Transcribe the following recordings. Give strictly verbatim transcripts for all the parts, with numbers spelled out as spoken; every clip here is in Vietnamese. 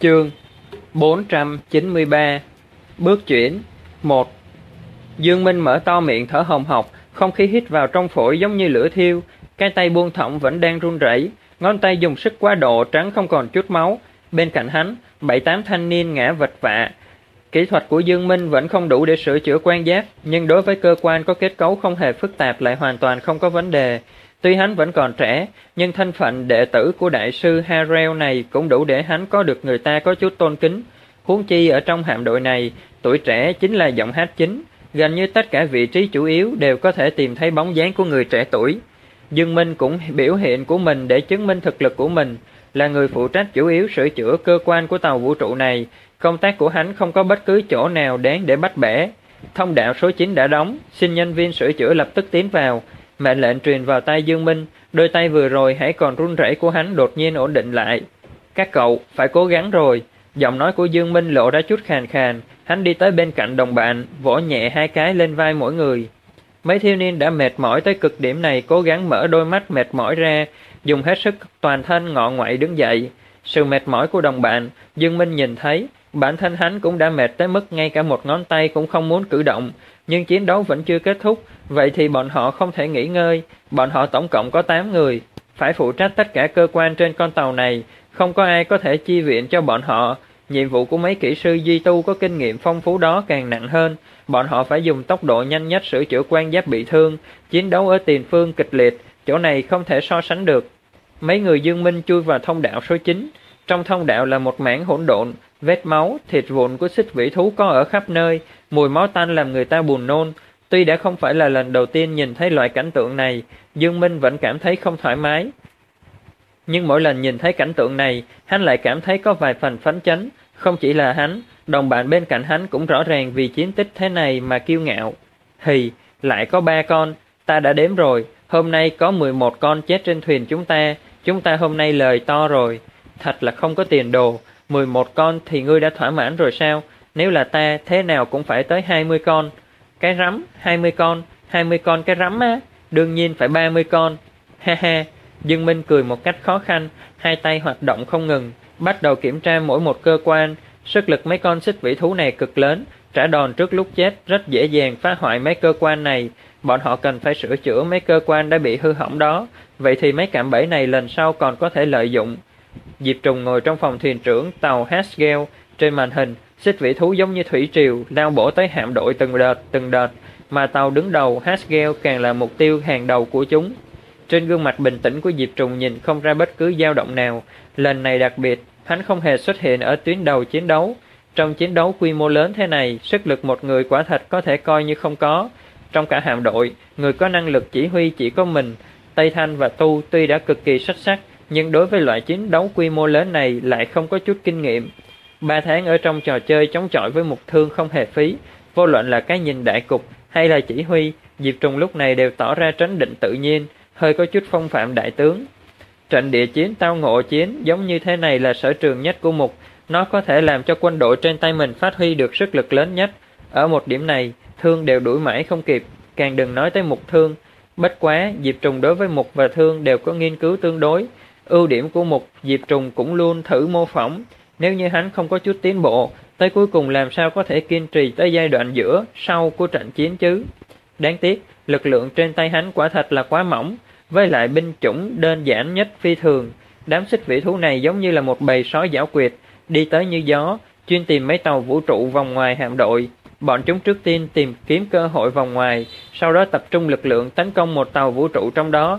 Chương bốn trăm chín mươi ba. Bước chuyển một. Dương Minh mở to miệng thở hồng hộc, không khí hít vào trong phổi giống như lửa thiêu, cái tay buông thõng vẫn đang run rẩy, ngón tay dùng sức quá độ trắng không còn chút máu. Bên cạnh hắn, bảy tám thanh niên ngã vật vã. Kỹ thuật của Dương Minh vẫn không đủ để sửa chữa quan giáp, nhưng đối với cơ quan có kết cấu không hề phức tạp lại hoàn toàn không có vấn đề. Tuy hắn vẫn còn trẻ, nhưng thân phận đệ tử của đại sư Harrell này cũng đủ để hắn có được người ta có chút tôn kính. Huống chi ở trong hạm đội này, tuổi trẻ chính là giọng hát chính, gần như tất cả vị trí chủ yếu đều có thể tìm thấy bóng dáng của người trẻ tuổi. Dương Minh cũng biểu hiện của mình để chứng minh thực lực của mình, là người phụ trách chủ yếu sửa chữa cơ quan của tàu vũ trụ này. Công tác của hắn không có bất cứ chỗ nào đáng để bắt bẻ. Thông đạo số chín đã đóng, xin nhân viên sửa chữa lập tức tiến vào. Mệnh lệnh truyền vào tay Dương Minh, đôi tay vừa rồi hãy còn run rẩy của hắn đột nhiên ổn định lại. Các cậu, phải cố gắng rồi. Giọng nói của Dương Minh lộ ra chút khàn khàn, hắn đi tới bên cạnh đồng bạn, vỗ nhẹ hai cái lên vai mỗi người. Mấy thiếu niên đã mệt mỏi tới cực điểm này cố gắng mở đôi mắt mệt mỏi ra, dùng hết sức toàn thân ngọ ngoậy đứng dậy. Sự mệt mỏi của đồng bạn, Dương Minh nhìn thấy, bản thân hắn cũng đã mệt tới mức ngay cả một ngón tay cũng không muốn cử động, nhưng chiến đấu vẫn chưa kết thúc, vậy thì bọn họ không thể nghỉ ngơi. Bọn họ tổng cộng có tám người, phải phụ trách tất cả cơ quan trên con tàu này, không có ai có thể chi viện cho bọn họ. Nhiệm vụ của mấy kỹ sư duy tu có kinh nghiệm phong phú đó càng nặng hơn, bọn họ phải dùng tốc độ nhanh nhất sửa chữa quan giáp bị thương, chiến đấu ở tiền phương kịch liệt, chỗ này không thể so sánh được. Mấy người Dương Minh chui vào thông đạo số chín, trong thông đạo là một mảng hỗn độn, vết máu, thịt vụn của xích vĩ thú có ở khắp nơi, mùi máu tanh làm người ta buồn nôn. Tuy đã không phải là lần đầu tiên nhìn thấy loại cảnh tượng này, Dương Minh vẫn cảm thấy không thoải mái. Nhưng mỗi lần nhìn thấy cảnh tượng này, hắn lại cảm thấy có vài phần phấn chấn. Không chỉ là hắn, đồng bạn bên cạnh hắn cũng rõ ràng vì chiến tích thế này mà kiêu ngạo. Hì, lại có ba con, ta đã đếm rồi, hôm nay có mười một con chết trên thuyền chúng ta, chúng ta hôm nay lời to rồi. Thật là không có tiền đồ, mười một con thì ngươi đã thỏa mãn rồi sao? Nếu là ta, thế nào cũng phải tới hai mươi con. Cái rắm, hai mươi con, hai mươi con cái rắm á, đương nhiên phải ba mươi con. Ha ha, Dương Minh cười một cách khó khăn, hai tay hoạt động không ngừng, bắt đầu kiểm tra mỗi một cơ quan. Sức lực mấy con xích vĩ thú này cực lớn, trả đòn trước lúc chết rất dễ dàng phá hoại mấy cơ quan này. Bọn họ cần phải sửa chữa mấy cơ quan đã bị hư hỏng đó, vậy thì mấy cạm bẫy này lần sau còn có thể lợi dụng. Diệp Trùng ngồi trong phòng thuyền trưởng tàu Haskell, trên màn hình, xích vĩ thú giống như thủy triều lao bổ tới hạm đội từng đợt từng đợt, mà tàu đứng đầu Haskell càng là mục tiêu hàng đầu của chúng. Trên gương mặt bình tĩnh của Diệp Trùng nhìn không ra bất cứ dao động nào. Lần này đặc biệt, hắn không hề xuất hiện ở tuyến đầu chiến đấu. Trong chiến đấu quy mô lớn thế này, sức lực một người quả thật có thể coi như không có. Trong cả hạm đội, người có năng lực chỉ huy chỉ có mình. Tây Thanh và Tu tuy đã cực kỳ xuất sắc, nhưng đối với loại chiến đấu quy mô lớn này lại không có chút kinh nghiệm. Ba tháng ở trong trò chơi chống chọi với Mục Thương không hề phí. Vô luận là cái nhìn đại cục hay là chỉ huy, Diệp Trùng lúc này đều tỏ ra trấn định tự nhiên, hơi có chút phong phạm đại tướng. Trận địa chiến tao ngộ chiến giống như thế này là sở trường nhất của Mục, nó có thể làm cho quân đội trên tay mình phát huy được sức lực lớn nhất. Ở một điểm này, Thương đều đuổi mãi không kịp, càng đừng nói tới Mục Thương. Bất quá, Diệp Trùng đối với Mục và Thương đều có nghiên cứu tương đối. Ưu điểm của Mục, Diệp Trùng cũng luôn thử mô phỏng. Nếu như hắn không có chút tiến bộ, tới cuối cùng làm sao có thể kiên trì tới giai đoạn giữa, sau của trận chiến chứ? Đáng tiếc, lực lượng trên tay hắn quả thật là quá mỏng, với lại binh chủng đơn giản nhất phi thường. Đám xích vĩ thú này giống như là một bầy sói giảo quyệt, đi tới như gió, chuyên tìm mấy tàu vũ trụ vòng ngoài hạm đội. Bọn chúng trước tiên tìm kiếm cơ hội vòng ngoài, sau đó tập trung lực lượng tấn công một tàu vũ trụ trong đó.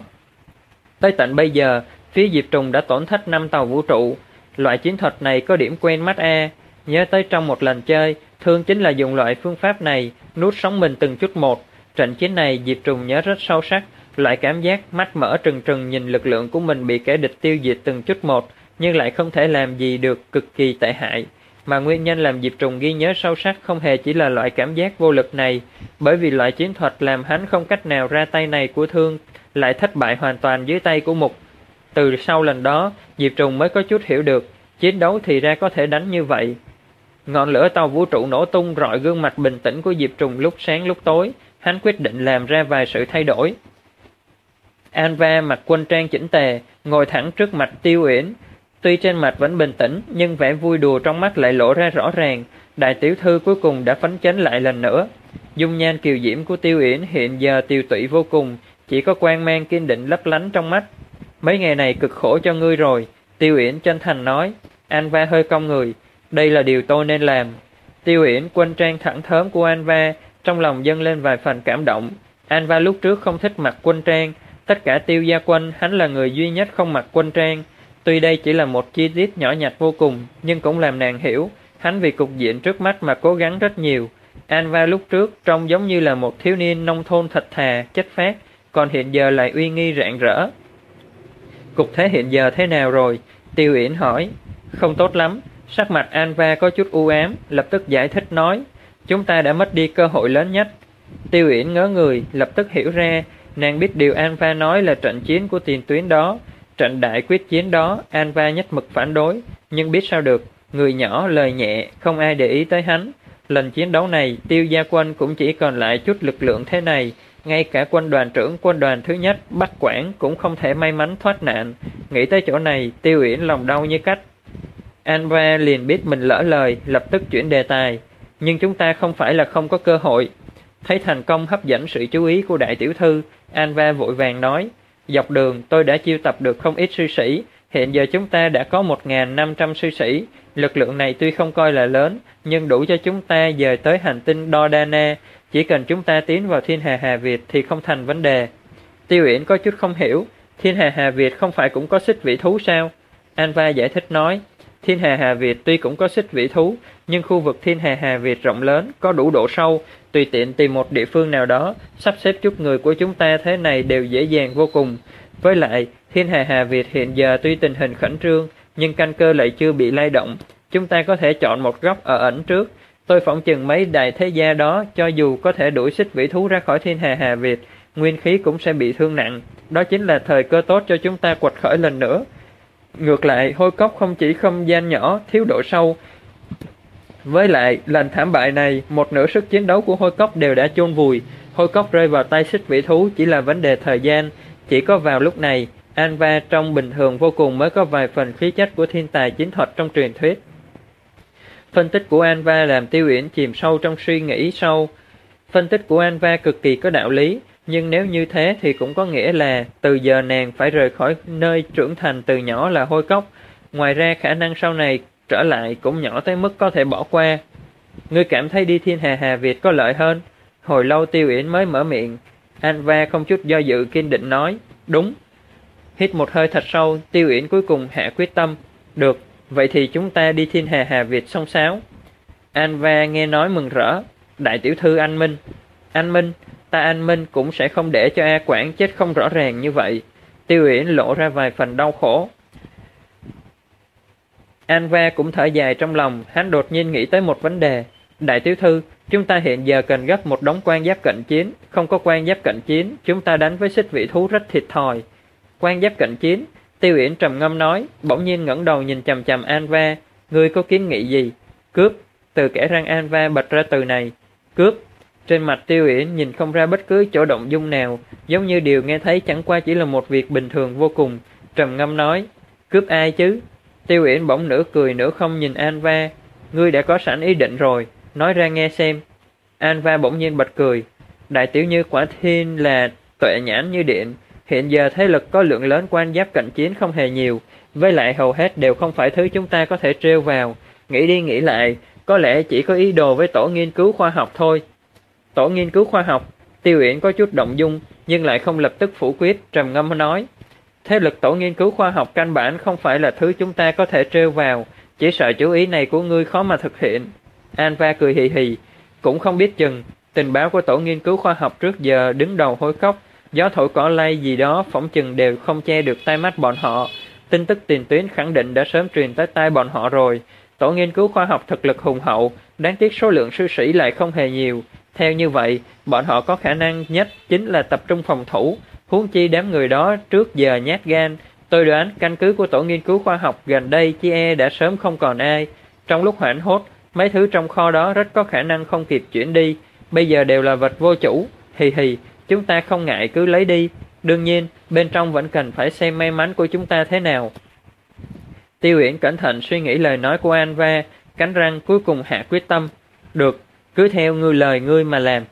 Tới tận bây giờ, phía Diệp Trùng đã tổn thất năm tàu vũ trụ. Loại chiến thuật này có điểm quen mắt a. Nhớ tới trong một lần chơi, Thương chính là dùng loại phương pháp này, nuốt sống mình từng chút một. Trận chiến này Diệp Trùng nhớ rất sâu sắc, loại cảm giác mắt mở trừng trừng nhìn lực lượng của mình bị kẻ địch tiêu diệt từng chút một, nhưng lại không thể làm gì được, cực kỳ tệ hại. Mà nguyên nhân làm Diệp Trùng ghi nhớ sâu sắc không hề chỉ là loại cảm giác vô lực này, bởi vì loại chiến thuật làm hắn không cách nào ra tay này của Thương lại thất bại hoàn toàn dưới tay của Mục. Từ sau lần đó, Diệp Trùng mới có chút hiểu được, chiến đấu thì ra có thể đánh như vậy. Ngọn lửa tàu vũ trụ nổ tung rọi gương mặt bình tĩnh của Diệp Trùng lúc sáng lúc tối, hắn quyết định làm ra vài sự thay đổi. Anva mặc quân trang chỉnh tề, ngồi thẳng trước mặt Tiêu Uyển. Tuy trên mặt vẫn bình tĩnh, nhưng vẻ vui đùa trong mắt lại lộ ra rõ ràng. Đại tiểu thư cuối cùng đã phấn chấn lại lần nữa. Dung nhan kiều diễm của Tiêu Uyển hiện giờ tiều tụy vô cùng, chỉ có quang mang kiên định lấp lánh trong mắt. Mấy ngày này cực khổ cho ngươi rồi, Tiêu Uyển chân thành nói. An Va hơi cong người, đây là điều tôi nên làm. Tiêu Uyển quân trang thẳng thớm của An Va, trong lòng dâng lên vài phần cảm động. An Va lúc trước không thích mặc quân trang, tất cả Tiêu gia quân hắn là người duy nhất không mặc quân trang. Tuy đây chỉ là một chi tiết nhỏ nhặt vô cùng, nhưng cũng làm nàng hiểu, hắn vì cục diện trước mắt mà cố gắng rất nhiều. An Va lúc trước trông giống như là một thiếu niên nông thôn thật thà, chất phác, còn hiện giờ lại uy nghi rạng rỡ. Cục thế hiện giờ thế nào rồi? Tiêu Uyển hỏi. Không tốt lắm. Sắc mặt An Va có chút u ám, lập tức giải thích nói. Chúng ta đã mất đi cơ hội lớn nhất. Tiêu Uyển ngớ người, lập tức hiểu ra, nàng biết điều An Va nói là trận chiến của tiền tuyến đó. Trận đại quyết chiến đó, An Va nhất mực phản đối, nhưng biết sao được, người nhỏ lời nhẹ, không ai để ý tới hắn. Lần chiến đấu này, Tiêu gia quân cũng chỉ còn lại chút lực lượng thế này, ngay cả quân đoàn trưởng quân đoàn thứ nhất, Bắc Quảng cũng không thể may mắn thoát nạn. Nghĩ tới chỗ này, Tiêu Uyển lòng đau như cắt. An Va liền biết mình lỡ lời, lập tức chuyển đề tài. Nhưng chúng ta không phải là không có cơ hội. Thấy thành công hấp dẫn sự chú ý của đại tiểu thư, An Va vội vàng nói. Dọc đường tôi đã chiêu tập được không ít sư sĩ, hiện giờ chúng ta đã có một nghìn năm trăm sư sĩ. Lực lượng này tuy không coi là lớn, nhưng đủ cho chúng ta dời tới hành tinh Dordana. Chỉ cần chúng ta tiến vào Thiên Hà Hà Việt thì không thành vấn đề. Tiêu Uyển có chút không hiểu, Thiên Hà Hà Việt không phải cũng có xích vĩ thú sao? An Va giải thích nói, Thiên Hà Hà Việt tuy cũng có xích vĩ thú, nhưng khu vực Thiên Hà Hà Việt rộng lớn, có đủ độ sâu, tùy tiện tìm một địa phương nào đó, sắp xếp chút người của chúng ta thế này đều dễ dàng vô cùng. Với lại, Thiên Hà Hà Việt hiện giờ tuy tình hình khẩn trương, nhưng căn cơ lại chưa bị lay động. Chúng ta có thể chọn một góc ở ẩn trước. Tôi phỏng chừng mấy đại thế gia đó, cho dù có thể đuổi xích vĩ thú ra khỏi Thiên Hà Hà Việt, nguyên khí cũng sẽ bị thương nặng. Đó chính là thời cơ tốt cho chúng ta quật khởi lần nữa. Ngược lại, hôi cốc không chỉ không gian nhỏ, thiếu độ sâu. Với lại, lần thảm bại này, một nửa sức chiến đấu của hôi cốc đều đã chôn vùi. Hôi cốc rơi vào tay xích vĩ thú chỉ là vấn đề thời gian. Chỉ có vào lúc này, An Va trong bình thường vô cùng mới có vài phần khí chất của thiên tài chiến thuật trong truyền thuyết. Phân tích của An Va làm Tiêu Uyển chìm sâu trong suy nghĩ sâu. Phân tích của An Va cực kỳ có đạo lý, nhưng nếu như thế thì cũng có nghĩa là từ giờ nàng phải rời khỏi nơi trưởng thành từ nhỏ là hôi cốc. Ngoài ra khả năng sau này trở lại cũng nhỏ tới mức có thể bỏ qua. Ngươi cảm thấy đi Thiên Hà Hà Việt có lợi hơn? Hồi lâu Tiêu Uyển mới mở miệng. An Va không chút do dự kiên định nói, đúng. Hít một hơi thật sâu, Tiêu Uyển cuối cùng hạ quyết tâm. Được, vậy thì chúng ta đi Thiên Hà Hà Việt xông xáo. An Va nghe nói mừng rỡ. Đại tiểu thư anh Minh. Anh Minh, ta anh Minh cũng sẽ không để cho A Quảng chết không rõ ràng như vậy. Tiêu Uyển lộ ra vài phần đau khổ. An Va cũng thở dài trong lòng, hắn đột nhiên nghĩ tới một vấn đề. Đại tiểu thư, chúng ta hiện giờ cần gấp một đống quan giáp cận chiến. Không có quan giáp cận chiến, chúng ta đánh với xích vĩ thú rất thiệt thòi. Quan giáp cận chiến, Tiêu Uyển trầm ngâm nói, bỗng nhiên ngẩng đầu nhìn chằm chằm An Va. Ngươi có kiến nghị gì? Cướp. Từ kẻ răng An Va bật ra từ này. Cướp. Trên mặt Tiêu Uyển nhìn không ra bất cứ chỗ động dung nào, giống như điều nghe thấy chẳng qua chỉ là một việc bình thường vô cùng. Trầm ngâm nói, cướp ai chứ? Tiêu Uyển bỗng nửa cười nửa không nhìn An Va. Ngươi đã có sẵn ý định rồi, nói ra nghe xem. An Va bỗng nhiên bật cười. Đại tiểu như quả thiên là tuệ nhãn như điện. Hiện giờ thế lực có lượng lớn quan giáp cận chiến không hề nhiều, với lại hầu hết đều không phải thứ chúng ta có thể trêu vào. Nghĩ đi nghĩ lại, có lẽ chỉ có ý đồ với tổ nghiên cứu khoa học thôi. Tổ nghiên cứu khoa học, Tiêu Uyển có chút động dung, nhưng lại không lập tức phủ quyết, trầm ngâm nói. Thế lực tổ nghiên cứu khoa học căn bản không phải là thứ chúng ta có thể trêu vào, chỉ sợ chú ý này của ngươi khó mà thực hiện. An Va cười hì hì, cũng không biết chừng, tình báo của tổ nghiên cứu khoa học trước giờ đứng đầu hối cốc, gió thổi cỏ lay gì đó phỏng chừng đều không che được tai mắt bọn họ. Tin tức tiền tuyến khẳng định đã sớm truyền tới tai bọn họ rồi. Tổ nghiên cứu khoa học thực lực hùng hậu, đáng tiếc số lượng sư sĩ lại không hề nhiều. Theo như vậy, bọn họ có khả năng nhất chính là tập trung phòng thủ, huống chi đám người đó trước giờ nhát gan. Tôi đoán căn cứ của tổ nghiên cứu khoa học gần đây chi e đã sớm không còn ai. Trong lúc hoảng hốt, mấy thứ trong kho đó rất có khả năng không kịp chuyển đi, bây giờ đều là vật vô chủ. Hì hì, chúng ta không ngại cứ lấy đi. Đương nhiên, bên trong vẫn cần phải xem may mắn của chúng ta thế nào. Tiêu Uyển cẩn thận suy nghĩ lời nói của An Va, cắn răng cuối cùng hạ quyết tâm. Được, cứ theo ngươi lời ngươi mà làm.